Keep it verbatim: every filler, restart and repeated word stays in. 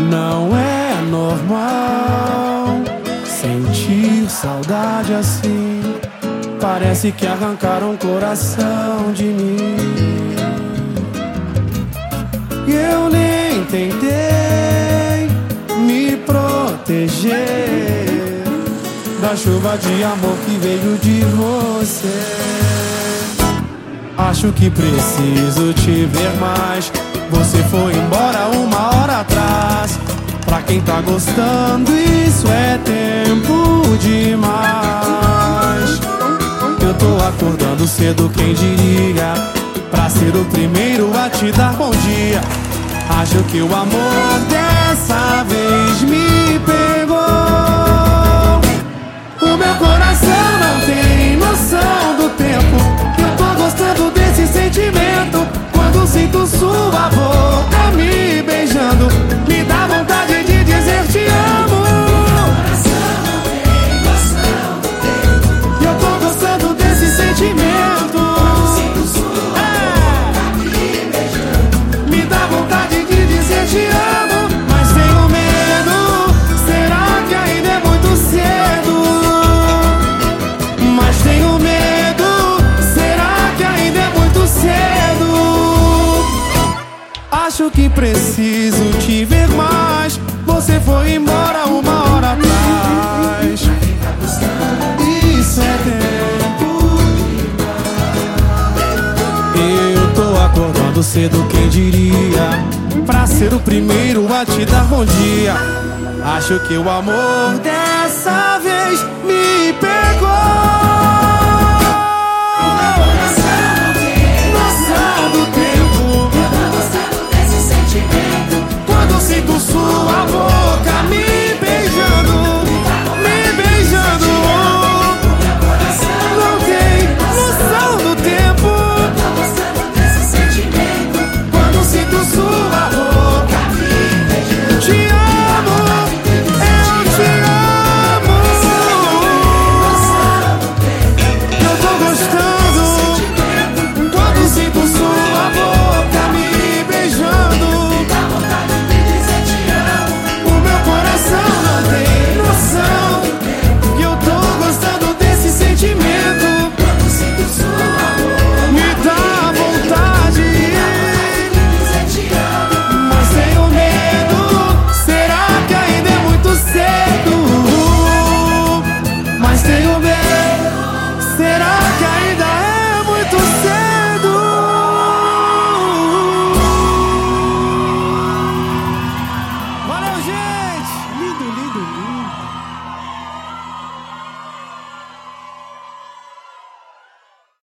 Não é normal sentir saudade assim. Parece que arrancaram o coração de mim. E eu nem tentei me proteger da chuva de amor que veio de você. Acho que preciso te ver mais. Você foi embora uma hora atrás. Pra quem tá gostando, isso é tempo demais. Eu tô acordando cedo, quem diria, pra ser o primeiro a te dar bom dia. Acho que o amor dessa vez me pegou. O meu coração não tem noção do tempo. Eu tô gostando desse sentimento. Quando sinto sua boca me beijando, me dá vontade de dizer te amo. E eu tô gostando desse sentimento. É. Me dá vontade de dizer te amo, mas tenho medo. Será que ainda é muito cedo? Mas tenho medo. Será que ainda é muito cedo? Acho que preciso te ver mais. Você foi embora uma hora atrás. Isso é tempo. Eu tô acordando cedo, quem diria, pra ser o primeiro a te dar bom dia. Acho que o amor dessa vez me pegou.